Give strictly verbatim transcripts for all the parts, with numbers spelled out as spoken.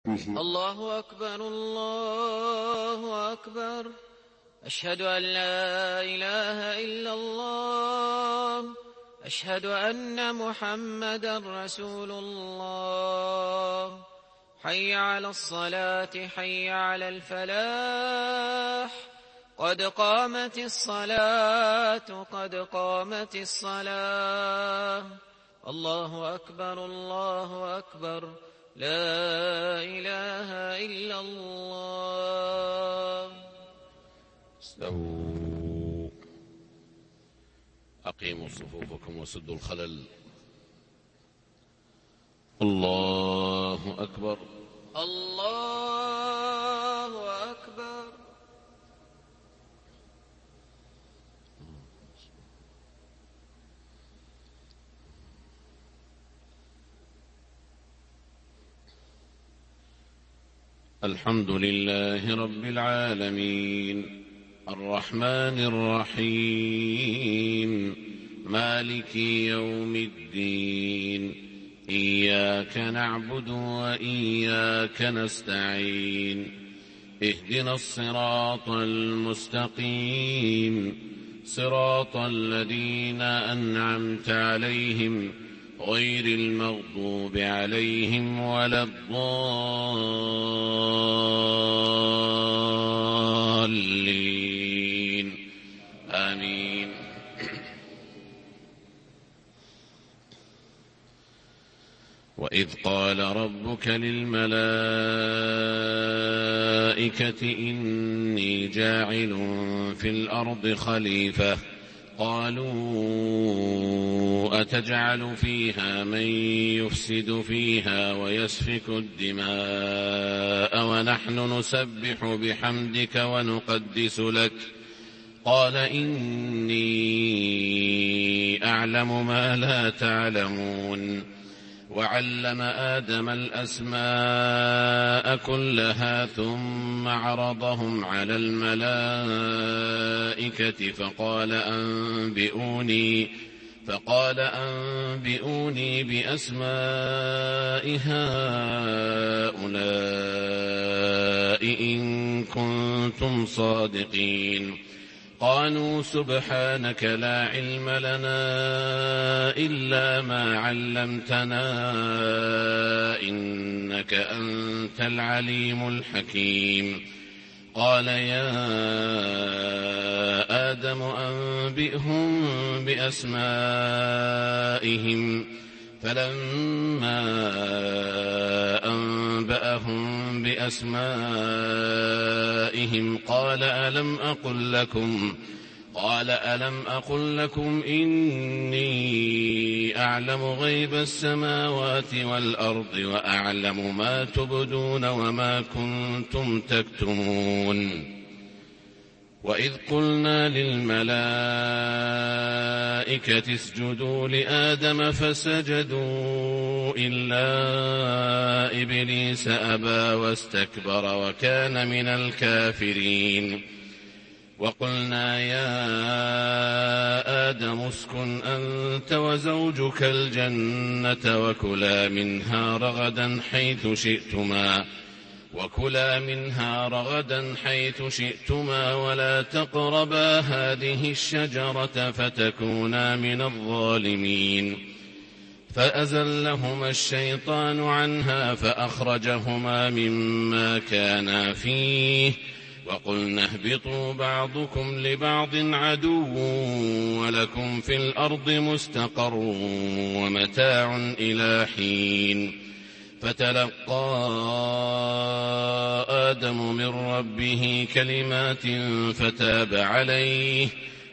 الله أكبر الله أكبر. أشهد أن لا إله إلا الله. أشهد أن محمدا رسول الله. حي على الصلاة حي على الفلاح. قد قامت الصلاة قد قامت الصلاة. الله أكبر الله أكبر. لا إله إلا الله. استووا أقيموا صفوفكم وسدوا الخلل. الله أكبر الله أكبر. الحمد لله رب العالمين الرحمن الرحيم مالك يوم الدين. إياك نعبد وإياك نستعين. اهدنا الصراط المستقيم صراط الذين أنعمت عليهم غير المغضوب عليهم ولا الضالين آمين. وإذ قال ربك للملائكة إني جاعل في الأرض خليفة قالوا أتجعل فيها من يفسد فيها ويسفك الدماء ونحن نسبح بحمدك ونقدس لك قال إني أعلم ما لا تعلمون. وعلم آدم الأسماء كلها ثم عرضهم على الملائكة فقال أنبئوني فقال أنبئوني بأسماء هؤلاء إن كنتم صادقين. قالوا سبحانك لا علم لنا إلا ما علمتنا إنك أنت العليم الحكيم. قال يا آدم أنبئهم بأسمائهم فلما أنبأهم بأسمائهم قال ألم أقل لكم قال ألم أقل لكم إني أعلم غيب السماوات والأرض وأعلم ما تبدون وما كنتم تكتمون. وإذ قلنا للملائكة اسجدوا لآدم فسجدوا إلا إبليس أبى واستكبر وكان من الكافرين. وقلنا يا آدم اسكن أنت وزوجك الجنة وكلا منها رغدا حيث شئتما وكلا منها رغدا حيث شئتما ولا تقربا هذه الشجرة فتكونا من الظالمين. فأزلهما الشيطان عنها فأخرجهما مما كانا فيه وقلنا اهبطوا بعضكم لبعض عدو ولكم في الأرض مستقر ومتاع إلى حين. فتلقى آدم من ربه كلمات فتاب عليه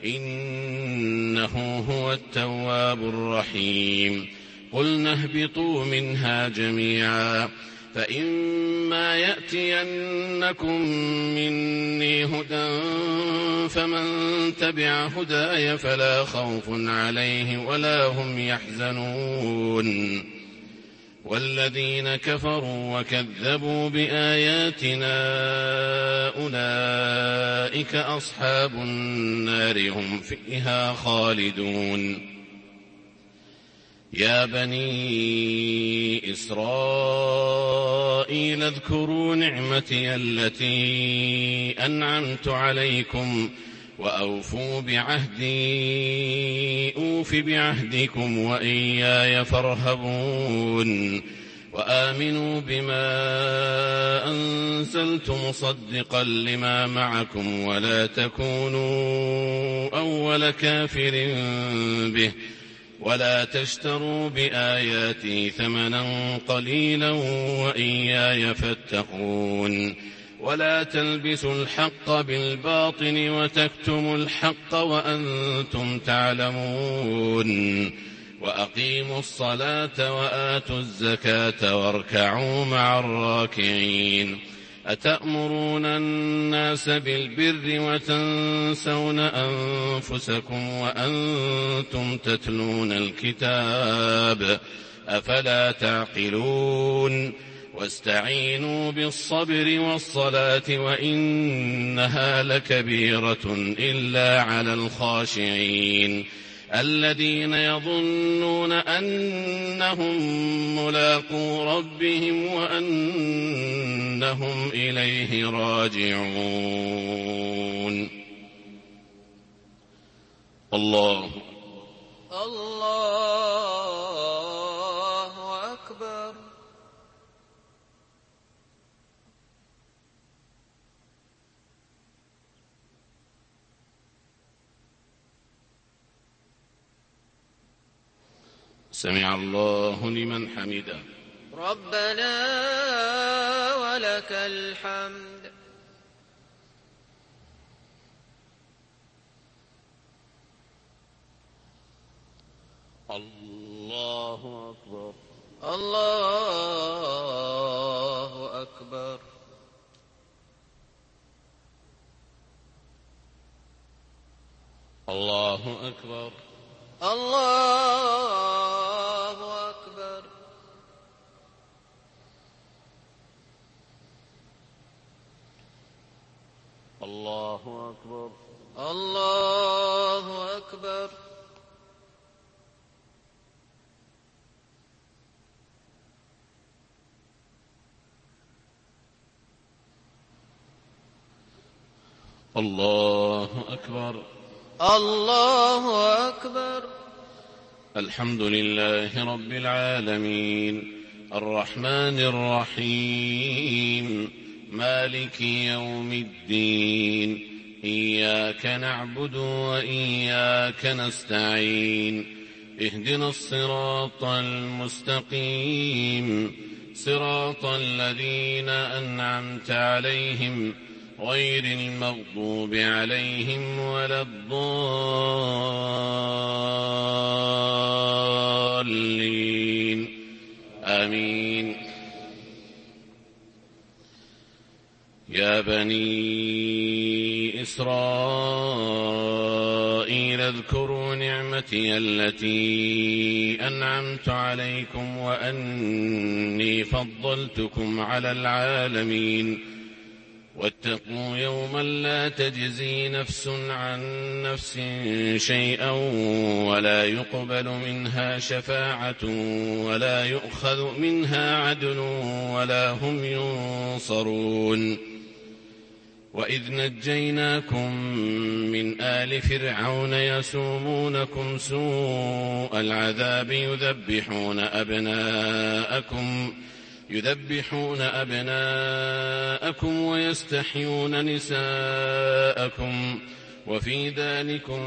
إنه هو التواب الرحيم. قلنا اهبطوا منها جميعا فإما يأتينكم مني هدى فمن تبع هداي فلا خوف عليه ولا هم يحزنون. والذين كفروا وكذبوا بآياتنا أولئك أصحاب النار هم فيها خالدون. يا بني إسرائيل اذكروا نعمتي التي أنعمت عليكم وأوفوا بعهدي أوف بعهدكم وإياي فارهبون وآمنوا بما أنزلت مصدقا لما معكم ولا تكونوا أول كافر به ولا تشتروا بآياتي ثمنا قليلا وإياي فاتقون ولا تلبسوا الحق بالباطل وتكتموا الحق وأنتم تعلمون وأقيموا الصلاة وآتوا الزكاة واركعوا مع الراكعين أتأمرون الناس بالبر وتنسون أنفسكم وأنتم تتلون الكتاب أفلا تعقلون واستعينوا بالصبر والصلاة وإنها لكبيرة إلا على الخاشعين الذين يظنون أنهم ملاقو ربهم وأنهم إليه راجعون. الله الله أكبر. سمع الله لمن حمده. ربنا ولك الحمد. الله أكبر. الله أكبر. الله أكبر. الله أكبر. الله أكبر. الله أكبر. الله أكبر. الله أكبر. الحمد لله رب العالمين الرحمن الرحيم مالك يوم الدين إياك نعبد وإياك نستعين اهدنا الصراط المستقيم صراط الذين أنعمت عليهم غير المغضوب عليهم ولا الضالين آمين. يا بني إسرائيل اذكروا نعمتي التي أنعمت عليكم وأني فضلتكم على العالمين واتقوا يوما لا تجزي نفس عن نفس شيئا ولا يقبل منها شفاعة ولا يؤخذ منها عدل ولا هم ينصرون. وإذ نجيناكم من آل فرعون يسومونكم سوء العذاب يذبحون أبناءكم يذبحون أبناءكم ويستحيون نساءكم وفي ذلكم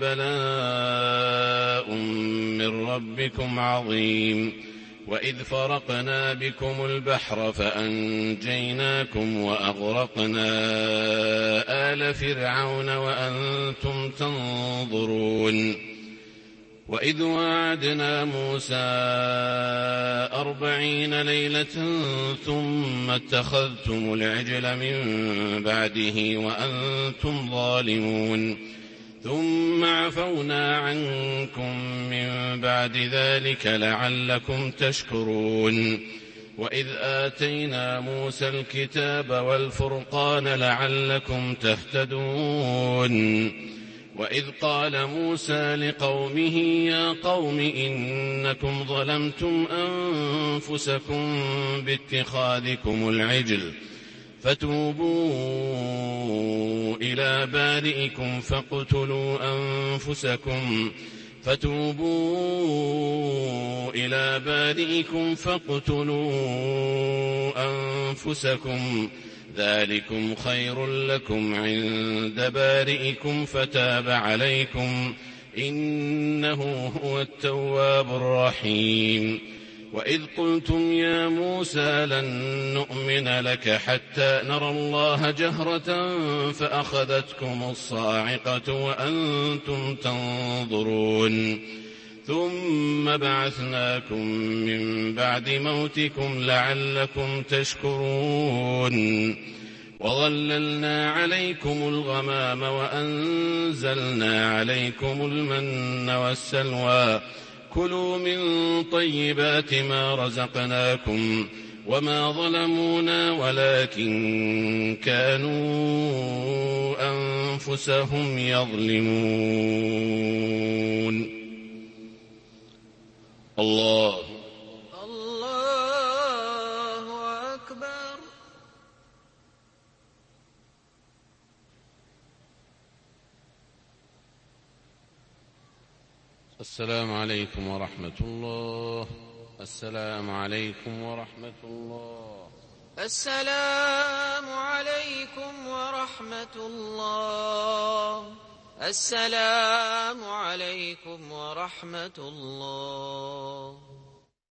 بلاء من ربكم عظيم. وإذ فرقنا بكم البحر فأنجيناكم وأغرقنا آل فرعون وأنتم تنظرون. وإذ وعدنا موسى أربعين ليلة ثم اتخذتم العجل من بعده وأنتم ظالمون ثم عفونا عنكم من بعد ذلك لعلكم تشكرون. وإذ آتينا موسى الكتاب والفرقان لعلكم تهتدون. وإذ قال موسى لقومه يا قوم إنكم ظلمتم أنفسكم باتخاذكم العجل فتوبوا إلى بارئكم فاقتلوا أنفسكم فتوبوا إلى بارئكم فاقتلوا أنفسكم ذلكم خير لكم عند بارئكم فتاب عليكم إنه هو التواب الرحيم. وإذ قلتم يا موسى لن نؤمن لك حتى نرى الله جهرة فأخذتكم الصاعقة وأنتم تنظرون ثم بعثناكم من بعد موتكم لعلكم تشكرون وظللنا عليكم الغمام وأنزلنا عليكم المن والسلوى كلوا من طيبات ما رزقناكم وما ظلمونا ولكن كانوا أنفسهم يظلمون. الله الله أكبر. السلام عليكم ورحمة الله. السلام عليكم ورحمة الله. السلام عليكم ورحمة الله. السلام عليكم ورحمة الله.